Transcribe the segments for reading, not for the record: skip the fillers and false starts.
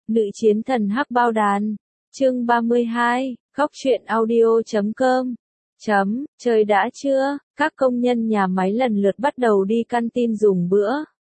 Nữ chiến thần hắc bao đàn. Chương 32, khóc chuyện audio.com. Trời đã trưa, các công nhân nhà máy lần lượt bắt đầu đi canteen dùng bữa.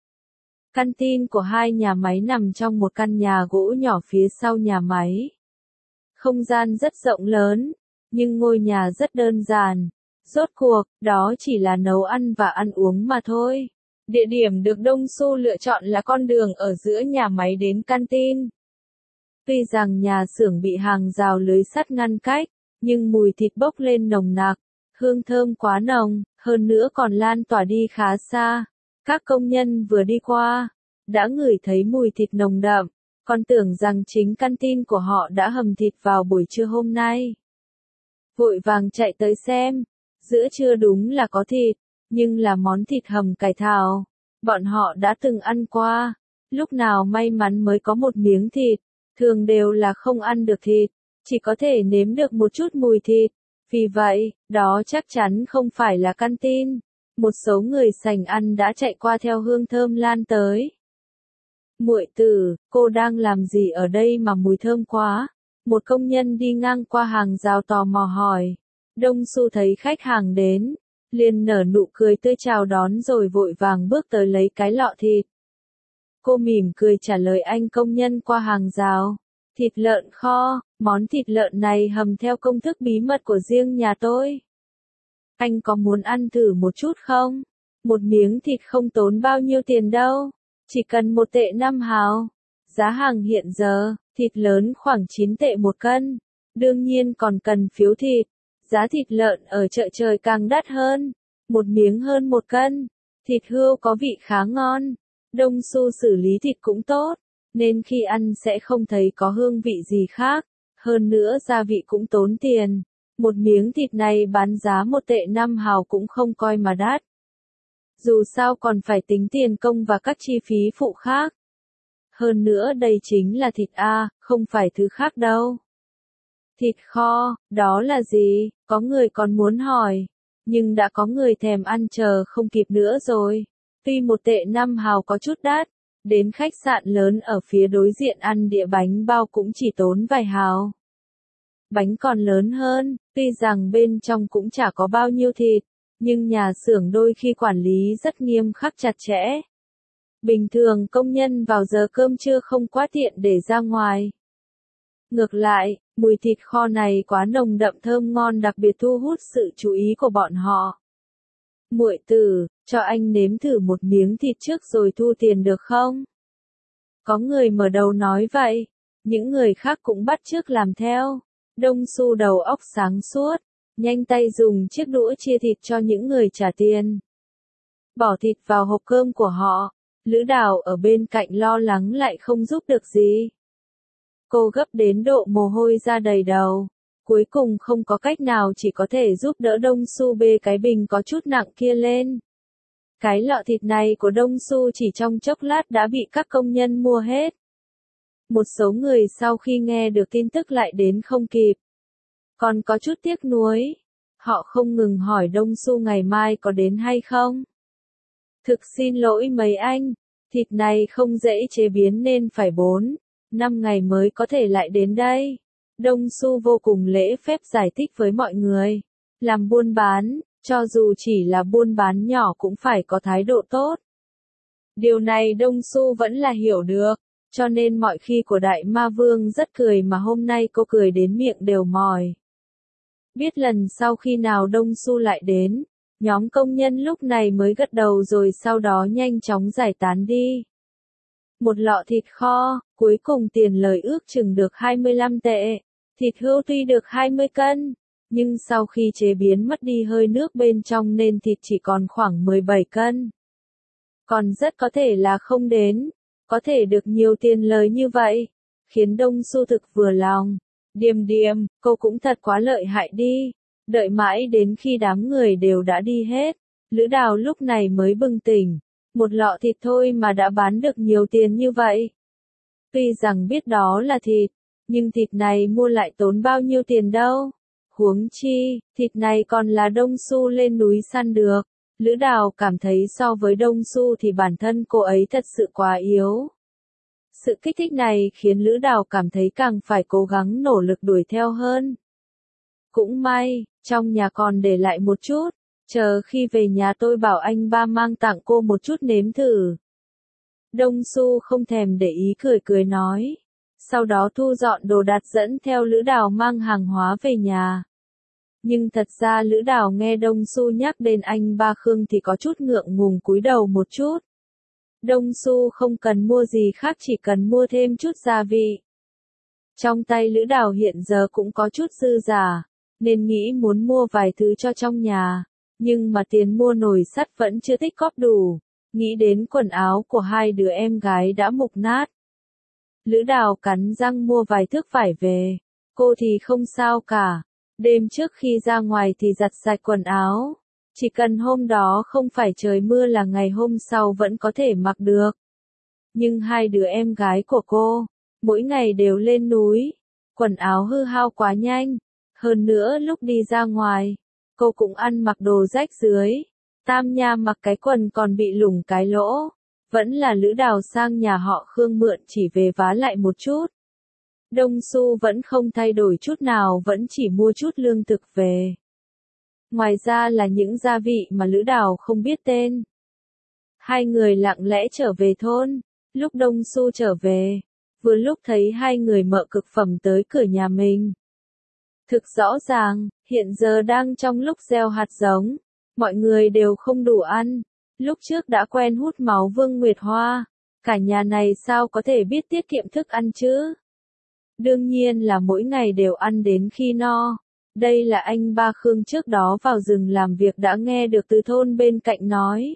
Canteen của hai nhà máy nằm trong một căn nhà gỗ nhỏ phía sau nhà máy. Không gian rất rộng lớn, nhưng ngôi nhà rất đơn giản. Rốt cuộc, đó chỉ là nấu ăn và ăn uống mà thôi. Địa điểm được Đông Xu lựa chọn là con đường ở giữa nhà máy đến canteen. Tuy rằng nhà xưởng bị hàng rào lưới sắt ngăn cách, nhưng mùi thịt bốc lên nồng nặc, hương thơm quá nồng, hơn nữa còn lan tỏa đi khá xa. Các công nhân vừa đi qua, đã ngửi thấy mùi thịt nồng đậm, còn tưởng rằng chính canteen của họ đã hầm thịt vào buổi trưa hôm nay. Vội vàng chạy tới xem, giữa trưa đúng là có thịt, nhưng là món thịt hầm cải thảo. Bọn họ đã từng ăn qua, lúc nào may mắn mới có một miếng thịt, thường đều là không ăn được thịt, chỉ có thể nếm được một chút mùi thịt. Vì vậy, đó chắc chắn không phải là canteen. Một số người sành ăn đã chạy qua theo hương thơm lan tới. Muội tử, cô đang làm gì ở đây mà mùi thơm quá? Một công nhân đi ngang qua hàng rào tò mò hỏi. Đông Xu thấy khách hàng đến, liền nở nụ cười tươi chào đón rồi vội vàng bước tới lấy cái lọ thịt. Cô mỉm cười trả lời anh công nhân qua hàng rào. Thịt lợn kho, món thịt lợn này hầm theo công thức bí mật của riêng nhà tôi. Anh có muốn ăn thử một chút không? Một miếng thịt không tốn bao nhiêu tiền đâu, chỉ cần 1 tệ 5 hào. Giá hàng hiện giờ, thịt lớn khoảng 9 tệ 1 cân. Đương nhiên còn cần phiếu thịt. Giá thịt lợn ở chợ trời càng đắt hơn, một miếng hơn 1 cân. Thịt hươu có vị khá ngon. Đông Xu xử lý thịt cũng tốt, nên khi ăn sẽ không thấy có hương vị gì khác. Hơn nữa gia vị cũng tốn tiền. Một miếng thịt này bán giá 1 tệ 5 hào cũng không coi mà đắt. Dù sao còn phải tính tiền công và các chi phí phụ khác. Hơn nữa đây chính là thịt A, không phải thứ khác đâu. Thịt kho, đó là gì? Có người còn muốn hỏi, nhưng đã có người thèm ăn chờ không kịp nữa rồi. Tuy 1 tệ 5 hào có chút đắt, đến khách sạn lớn ở phía đối diện ăn đĩa bánh bao cũng chỉ tốn vài hào. Bánh còn lớn hơn, tuy rằng bên trong cũng chả có bao nhiêu thịt, nhưng nhà xưởng đôi khi quản lý rất nghiêm khắc chặt chẽ. Bình thường công nhân vào giờ cơm trưa không quá tiện để ra ngoài. Ngược lại, mùi thịt kho này quá nồng đậm thơm ngon đặc biệt thu hút sự chú ý của bọn họ. Muội tử, cho anh nếm thử một miếng thịt trước rồi thu tiền được không? Có người mở đầu nói vậy, những người khác cũng bắt chước làm theo. Đông Xu đầu óc sáng suốt, nhanh tay dùng chiếc đũa chia thịt cho những người trả tiền. Bỏ thịt vào hộp cơm của họ, Lữ Đào ở bên cạnh lo lắng lại không giúp được gì. Cô gấp đến độ mồ hôi ra đầy đầu, cuối cùng không có cách nào chỉ có thể giúp đỡ Đông Xu bê cái bình có chút nặng kia lên. Cái lọ thịt này của Đông Xu chỉ trong chốc lát đã bị các công nhân mua hết. Một số người sau khi nghe được tin tức lại đến không kịp. Còn có chút tiếc nuối. Họ không ngừng hỏi Đông Xu ngày mai có đến hay không. Thực xin lỗi mấy anh, thịt này không dễ chế biến nên phải 4-5 ngày mới có thể lại đến đây. Đông Xu vô cùng lễ phép giải thích với mọi người. Làm buôn bán, cho dù chỉ là buôn bán nhỏ cũng phải có thái độ tốt. Điều này Đông Xu vẫn là hiểu được. Cho nên mọi khi của Đại Ma Vương rất cười mà hôm nay cô cười đến miệng đều mỏi. Biết lần sau khi nào Đông Xu lại đến, nhóm công nhân lúc này mới gật đầu rồi sau đó nhanh chóng giải tán đi. Một lọ thịt kho, cuối cùng tiền lời ước chừng được 25 tệ. Thịt hươu tuy được 20 cân, nhưng sau khi chế biến mất đi hơi nước bên trong nên thịt chỉ còn khoảng 17 cân. Còn rất có thể là không đến. Có thể được nhiều tiền lời như vậy, khiến Đông Xu thực vừa lòng. Điềm, cô cũng thật quá lợi hại đi. Đợi mãi đến khi đám người đều đã đi hết, Lữ Đào lúc này mới bừng tỉnh. Một lọ thịt thôi mà đã bán được nhiều tiền như vậy. Tuy rằng biết đó là thịt, nhưng thịt này mua lại tốn bao nhiêu tiền đâu. Huống chi, thịt này còn là Đông Xu lên núi săn được. Lữ Đào cảm thấy so với Đông Xu thì bản thân cô ấy thật sự quá yếu. Sự kích thích này khiến Lữ Đào cảm thấy càng phải cố gắng nỗ lực đuổi theo hơn. Cũng may, trong nhà còn để lại một chút, chờ khi về nhà tôi bảo anh ba mang tặng cô một chút nếm thử. Đông Xu không thèm để ý cười cười nói. Sau đó thu dọn đồ đạc dẫn theo Lữ Đào mang hàng hóa về nhà. Nhưng thật ra Lữ Đào nghe Đông Xu nhắc đến anh ba Khương thì có chút ngượng ngùng cúi đầu một chút. Đông Xu không cần mua gì khác, chỉ cần mua thêm chút gia vị. Trong tay Lữ Đào hiện giờ cũng có chút dư giả, nên nghĩ muốn mua vài thứ cho trong nhà, nhưng mà tiền mua nồi sắt vẫn chưa tích góp đủ, nghĩ đến quần áo của hai đứa em gái đã mục nát. Lữ Đào cắn răng mua vài thước vải về, cô thì không sao cả, đêm trước khi ra ngoài thì giặt sạch quần áo, chỉ cần hôm đó không phải trời mưa là ngày hôm sau vẫn có thể mặc được. Nhưng hai đứa em gái của cô, mỗi ngày đều lên núi, quần áo hư hao quá nhanh, hơn nữa lúc đi ra ngoài, cô cũng ăn mặc đồ rách rưới, Tam Nha mặc cái quần còn bị lủng cái lỗ, vẫn là Lữ Đào sang nhà họ Khương mượn chỉ về vá lại một chút. Đông Xu vẫn không thay đổi chút nào, vẫn chỉ mua chút lương thực về. Ngoài ra là những gia vị mà Lữ Đào không biết tên. Hai người lặng lẽ trở về thôn, lúc Đông Xu trở về, vừa lúc thấy hai người mợ cực phẩm tới cửa nhà mình. Thực rõ ràng, hiện giờ đang trong lúc gieo hạt giống, mọi người đều không đủ ăn. Lúc trước đã quen hút máu Vương Nguyệt Hoa, cả nhà này sao có thể biết tiết kiệm thức ăn chứ? Đương nhiên là mỗi ngày đều ăn đến khi no. Đây là anh ba Khương trước đó vào rừng làm việc đã nghe được từ thôn bên cạnh nói.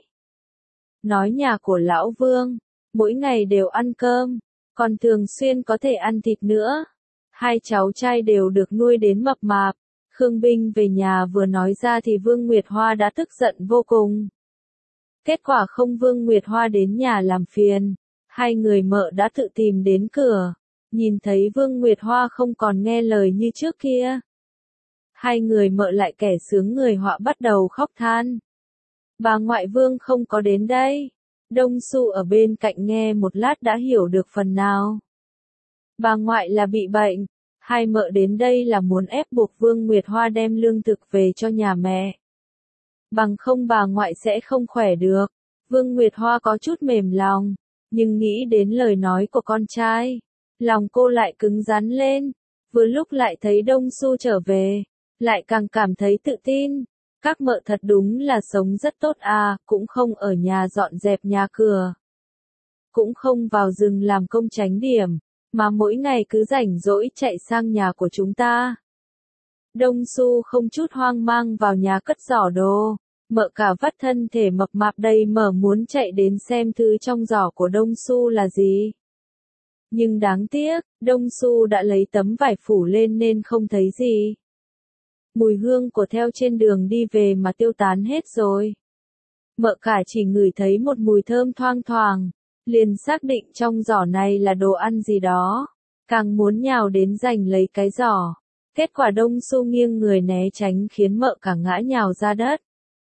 Nói nhà của lão Vương, mỗi ngày đều ăn cơm, còn thường xuyên có thể ăn thịt nữa. Hai cháu trai đều được nuôi đến mập mạp. Khương Binh về nhà vừa nói ra thì Vương Nguyệt Hoa đã tức giận vô cùng. Kết quả không Vương Nguyệt Hoa đến nhà làm phiền, hai người mợ đã tự tìm đến cửa, nhìn thấy Vương Nguyệt Hoa không còn nghe lời như trước kia. Hai người mợ lại kẻ sướng người họa bắt đầu khóc than. Bà ngoại Vương không có đến đây. Đông Xu ở bên cạnh nghe một lát đã hiểu được phần nào. Bà ngoại là bị bệnh, hai mợ đến đây là muốn ép buộc Vương Nguyệt Hoa đem lương thực về cho nhà mẹ. Bằng không bà ngoại sẽ không khỏe được. Vương Nguyệt Hoa có chút mềm lòng, nhưng nghĩ đến lời nói của con trai, lòng cô lại cứng rắn lên. Vừa lúc lại thấy Đông Xu trở về, lại càng cảm thấy tự tin. Các mợ thật đúng là sống rất tốt à, cũng không ở nhà dọn dẹp nhà cửa, cũng không vào rừng làm công chánh điểm, mà mỗi ngày cứ rảnh rỗi chạy sang nhà của chúng ta. Đông Xu không chút hoang mang vào nhà cất giỏ đồ, mợ cả vắt thân thể mập mạp đầy mở muốn chạy đến xem thứ trong giỏ của Đông Xu là gì. Nhưng đáng tiếc, Đông Xu đã lấy tấm vải phủ lên nên không thấy gì. Mùi hương của theo trên đường đi về mà tiêu tán hết rồi. Mợ cả chỉ ngửi thấy một mùi thơm thoang thoảng, liền xác định trong giỏ này là đồ ăn gì đó, càng muốn nhào đến giành lấy cái giỏ. Kết quả Đông Xu nghiêng người né tránh khiến mợ cả ngã nhào ra đất.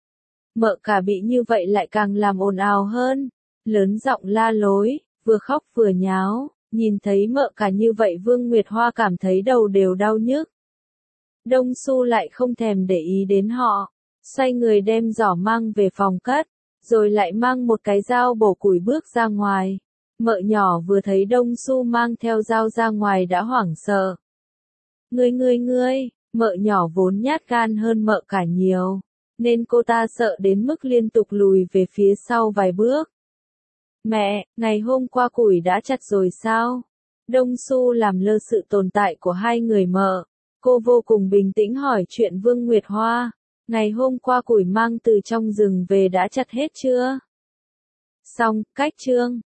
Mợ cả bị như vậy lại càng làm ồn ào hơn, lớn giọng la lối, vừa khóc vừa nháo, nhìn thấy mợ cả như vậy Vương Nguyệt Hoa cảm thấy đầu đều đau nhức. Đông Xu lại không thèm để ý đến họ, xoay người đem giỏ mang về phòng cất, rồi lại mang một cái dao bổ củi bước ra ngoài. Mợ nhỏ vừa thấy Đông Xu mang theo dao ra ngoài đã hoảng sợ. Ngươi, mợ nhỏ vốn nhát gan hơn mợ cả nhiều, nên cô ta sợ đến mức liên tục lùi về phía sau vài bước. Mẹ, ngày hôm qua củi đã chặt rồi sao? Đông Xu làm lơ sự tồn tại của hai người mợ. Cô vô cùng bình tĩnh hỏi chuyện Vương Nguyệt Hoa. Ngày hôm qua củi mang từ trong rừng về đã chặt hết chưa? Xong, cách chương.